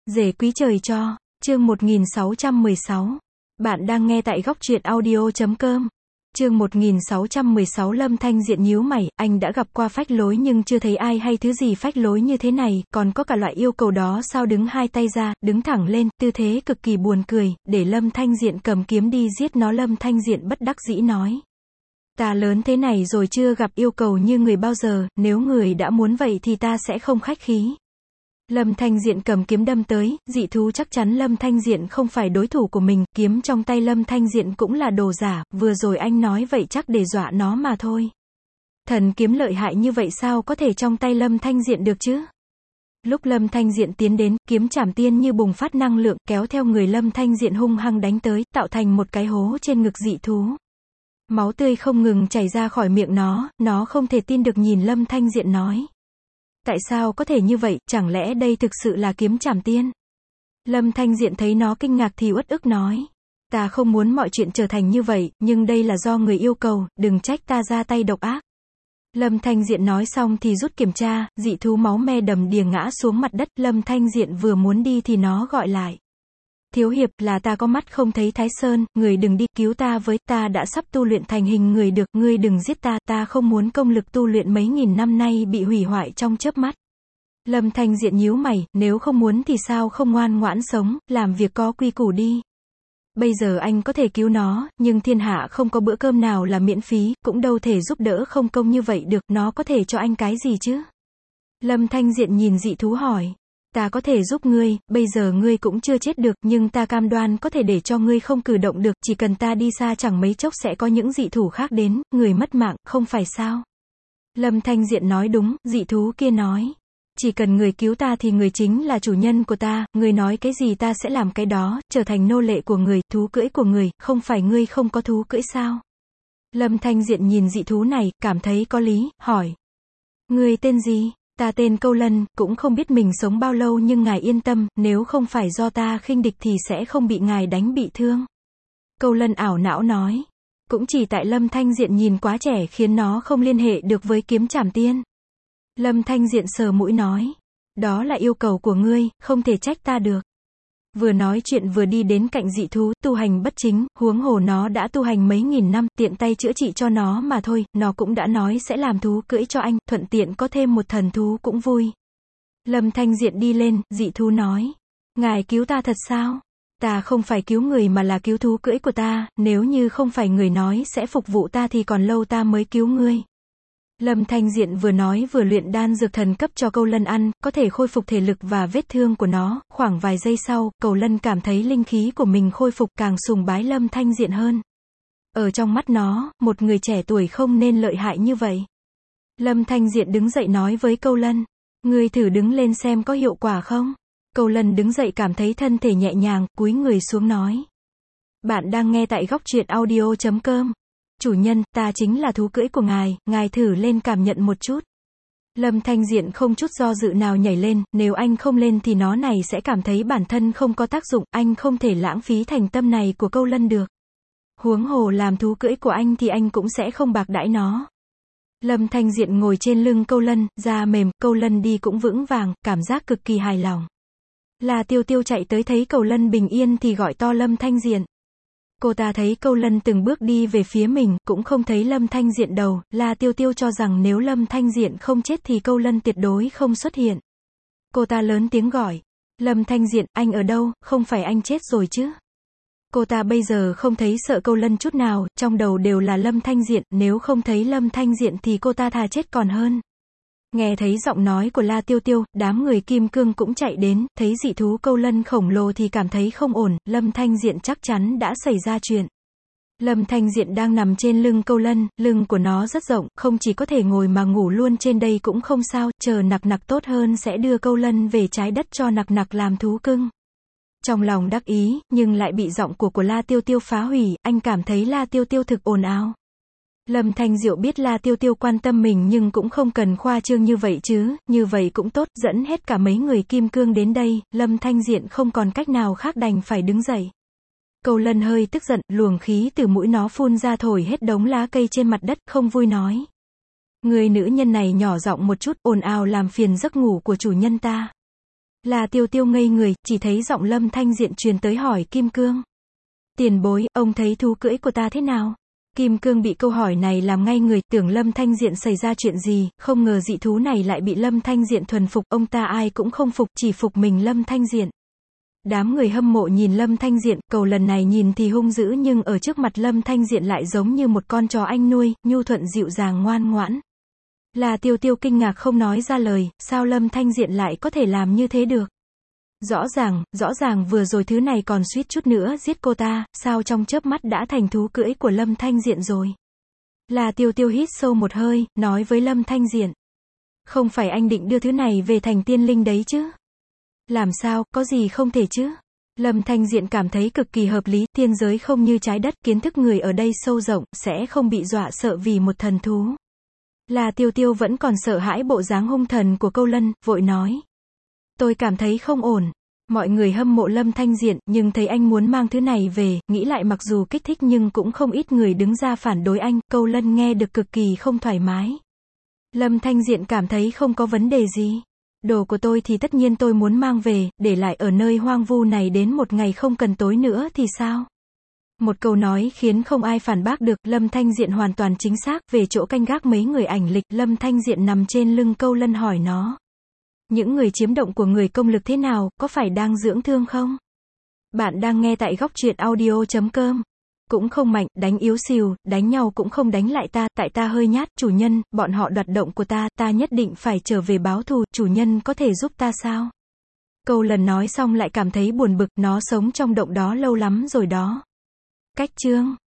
Rể quý trời cho, chương 1616. Bạn đang nghe tại góc truyện audio.com. Chương 1616. Lâm Thanh Diện nhíu mày, anh đã gặp qua phách lối nhưng chưa thấy ai hay thứ gì phách lối như thế này, còn có cả loại yêu cầu đó sao, đứng hai tay ra, đứng thẳng lên, tư thế cực kỳ buồn cười, để Lâm Thanh Diện cầm kiếm đi giết nó. Lâm Thanh Diện bất đắc dĩ nói. Ta lớn thế này rồi chưa gặp yêu cầu như người bao giờ, nếu người đã muốn vậy thì ta sẽ không khách khí. Lâm Thanh Diện cầm kiếm đâm tới, dị thú chắc chắn Lâm Thanh Diện không phải đối thủ của mình, kiếm trong tay Lâm Thanh Diện cũng là đồ giả, vừa rồi anh nói vậy chắc để dọa nó mà thôi. Thần kiếm lợi hại như vậy sao có thể trong tay Lâm Thanh Diện được chứ? Lúc Lâm Thanh Diện tiến đến, kiếm trảm tiên như bùng phát năng lượng, kéo theo người Lâm Thanh Diện hung hăng đánh tới, tạo thành một cái hố trên ngực dị thú. Máu tươi không ngừng chảy ra khỏi miệng nó không thể tin được nhìn Lâm Thanh Diện nói. Tại sao có thể như vậy, chẳng lẽ đây thực sự là kiếm trảm tiên? Lâm Thanh Diện thấy nó kinh ngạc thì uất ức nói. Ta không muốn mọi chuyện trở thành như vậy, nhưng đây là do người yêu cầu, đừng trách ta ra tay độc ác. Lâm Thanh Diện nói xong thì rút kiểm tra, dị thú máu me đầm đìa ngã xuống mặt đất. Lâm Thanh Diện vừa muốn đi thì nó gọi lại. Thiếu hiệp, là ta có mắt không thấy Thái Sơn, người đừng đi, cứu ta với, ta đã sắp tu luyện thành hình người được, ngươi đừng giết ta, ta không muốn công lực tu luyện mấy nghìn năm nay bị hủy hoại trong chớp mắt. Lâm Thanh Diện nhíu mày, nếu không muốn thì sao không ngoan ngoãn sống, làm việc có quy củ đi. Bây giờ anh có thể cứu nó, nhưng thiên hạ không có bữa cơm nào là miễn phí, cũng đâu thể giúp đỡ không công như vậy được, nó có thể cho anh cái gì chứ? Lâm Thanh Diện nhìn dị thú hỏi. Ta có thể giúp ngươi, bây giờ ngươi cũng chưa chết được, nhưng ta cam đoan có thể để cho ngươi không cử động được, chỉ cần ta đi xa chẳng mấy chốc sẽ có những dị thú khác đến, người mất mạng, không phải sao? Lâm Thanh Diện nói đúng, dị thú kia nói. Chỉ cần người cứu ta thì người chính là chủ nhân của ta, người nói cái gì ta sẽ làm cái đó, trở thành nô lệ của người, thú cưỡi của người, không phải ngươi không có thú cưỡi sao? Lâm Thanh Diện nhìn dị thú này, cảm thấy có lý, hỏi. Ngươi tên gì? Ta tên Câu Lân, cũng không biết mình sống bao lâu nhưng ngài yên tâm, nếu không phải do ta khinh địch thì sẽ không bị ngài đánh bị thương. Câu Lân ảo não nói. Cũng chỉ tại Lâm Thanh Diện nhìn quá trẻ khiến nó không liên hệ được với kiếm trảm tiên. Lâm Thanh Diện sờ mũi nói. Đó là yêu cầu của ngươi, không thể trách ta được. Vừa nói chuyện vừa đi đến cạnh dị thú, tu hành bất chính, huống hồ nó đã tu hành mấy nghìn năm, tiện tay chữa trị cho nó mà thôi, nó cũng đã nói sẽ làm thú cưỡi cho anh, thuận tiện có thêm một thần thú cũng vui. Lâm Thanh Diện đi lên, dị thú nói. Ngài cứu ta thật sao? Ta không phải cứu người mà là cứu thú cưỡi của ta, nếu như không phải người nói sẽ phục vụ ta thì còn lâu ta mới cứu ngươi. Lâm Thanh Diện vừa nói vừa luyện đan dược thần cấp cho Câu Lân ăn, có thể khôi phục thể lực và vết thương của nó, khoảng vài giây sau, Câu Lân cảm thấy linh khí của mình khôi phục, càng sùng bái Lâm Thanh Diện hơn. Ở trong mắt nó, một người trẻ tuổi không nên lợi hại như vậy. Lâm Thanh Diện đứng dậy nói với Câu Lân, ngươi thử đứng lên xem có hiệu quả không? Câu Lân đứng dậy cảm thấy thân thể nhẹ nhàng, cúi người xuống nói. Bạn đang nghe tại góc truyện audio.com. Chủ nhân, ta chính là thú cưỡi của ngài thử lên cảm nhận một chút. Lâm Thanh Diện không chút do dự nào nhảy lên, nếu anh không lên thì nó này sẽ cảm thấy bản thân không có tác dụng, anh không thể lãng phí thành tâm này của Câu Lân được. Huống hồ làm thú cưỡi của anh thì anh cũng sẽ không bạc đãi nó. Lâm Thanh Diện ngồi trên lưng Câu Lân, da mềm, Câu Lân đi cũng vững vàng, cảm giác cực kỳ hài lòng. La Tiêu Tiêu chạy tới thấy Câu Lân bình yên thì gọi to Lâm Thanh Diện. Cô ta thấy Câu Lân từng bước đi về phía mình, cũng không thấy Lâm Thanh Diện đầu, La Tiêu Tiêu cho rằng nếu Lâm Thanh Diện không chết thì Câu Lân tuyệt đối không xuất hiện. Cô ta lớn tiếng gọi. Lâm Thanh Diện, anh ở đâu, không phải anh chết rồi chứ? Cô ta bây giờ không thấy sợ Câu Lân chút nào, trong đầu đều là Lâm Thanh Diện, nếu không thấy Lâm Thanh Diện thì cô ta thà chết còn hơn. Nghe thấy giọng nói của La Tiêu Tiêu, đám người kim cương cũng chạy đến, thấy dị thú Câu Lân khổng lồ thì cảm thấy không ổn, Lâm Thanh Diện chắc chắn đã xảy ra chuyện. Lâm Thanh Diện đang nằm trên lưng Câu Lân, lưng của nó rất rộng, không chỉ có thể ngồi mà ngủ luôn trên đây cũng không sao, chờ Nặc Nặc tốt hơn sẽ đưa Câu Lân về trái đất cho Nặc Nặc làm thú cưng. Trong lòng đắc ý, nhưng lại bị giọng của La Tiêu Tiêu phá hủy, anh cảm thấy La Tiêu Tiêu thực ồn ào. Lâm Thanh Diệu biết La Tiêu Tiêu quan tâm mình nhưng cũng không cần khoa trương như vậy chứ, như vậy cũng tốt, dẫn hết cả mấy người kim cương đến đây, Lâm Thanh Diện không còn cách nào khác đành phải đứng dậy. Câu Lân hơi tức giận, luồng khí từ mũi nó phun ra thổi hết đống lá cây trên mặt đất, không vui nói. Người nữ nhân này nhỏ giọng một chút, ồn ào làm phiền giấc ngủ của chủ nhân ta. La Tiêu Tiêu ngây người, chỉ thấy giọng Lâm Thanh Diện truyền tới hỏi Kim Cương. Tiền bối, ông thấy thú cưỡi của ta thế nào? Kim Cương bị câu hỏi này làm ngay người, tưởng Lâm Thanh Diện xảy ra chuyện gì, không ngờ dị thú này lại bị Lâm Thanh Diện thuần phục, ông ta ai cũng không phục, chỉ phục mình Lâm Thanh Diện. Đám người hâm mộ nhìn Lâm Thanh Diện, cậu lần này nhìn thì hung dữ nhưng ở trước mặt Lâm Thanh Diện lại giống như một con chó anh nuôi, nhu thuận dịu dàng ngoan ngoãn. La Tiêu Tiêu kinh ngạc không nói ra lời, sao Lâm Thanh Diện lại có thể làm như thế được? Rõ ràng vừa rồi thứ này còn suýt chút nữa giết cô ta, sao trong chớp mắt đã thành thú cưỡi của Lâm Thanh Diện rồi? La Tiêu Tiêu hít sâu một hơi, nói với Lâm Thanh Diện. Không phải anh định đưa thứ này về thành tiên linh đấy chứ? Làm sao, có gì không thể chứ? Lâm Thanh Diện cảm thấy cực kỳ hợp lý, tiên giới không như trái đất, kiến thức người ở đây sâu rộng, sẽ không bị dọa sợ vì một thần thú. La Tiêu Tiêu vẫn còn sợ hãi bộ dáng hung thần của Câu Lân, vội nói. Tôi cảm thấy không ổn. Mọi người hâm mộ Lâm Thanh Diện, nhưng thấy anh muốn mang thứ này về, nghĩ lại mặc dù kích thích nhưng cũng không ít người đứng ra phản đối anh, Câu Lân nghe được cực kỳ không thoải mái. Lâm Thanh Diện cảm thấy không có vấn đề gì. Đồ của tôi thì tất nhiên tôi muốn mang về, để lại ở nơi hoang vu này đến một ngày không cần tối nữa thì sao? Một câu nói khiến không ai phản bác được, Lâm Thanh Diện hoàn toàn chính xác, về chỗ canh gác mấy người ảnh lịch, Lâm Thanh Diện nằm trên lưng Câu Lân hỏi nó. Những người chiếm động của người công lực thế nào, có phải đang dưỡng thương không? Bạn đang nghe tại góc truyện audio.com. Cũng không mạnh, đánh yếu xìu, đánh nhau cũng không đánh lại ta, tại ta hơi nhát, chủ nhân, bọn họ đoạt động của ta, ta nhất định phải trở về báo thù, chủ nhân có thể giúp ta sao? Câu Lần nói xong lại cảm thấy buồn bực, nó sống trong động đó lâu lắm rồi đó. Cách chương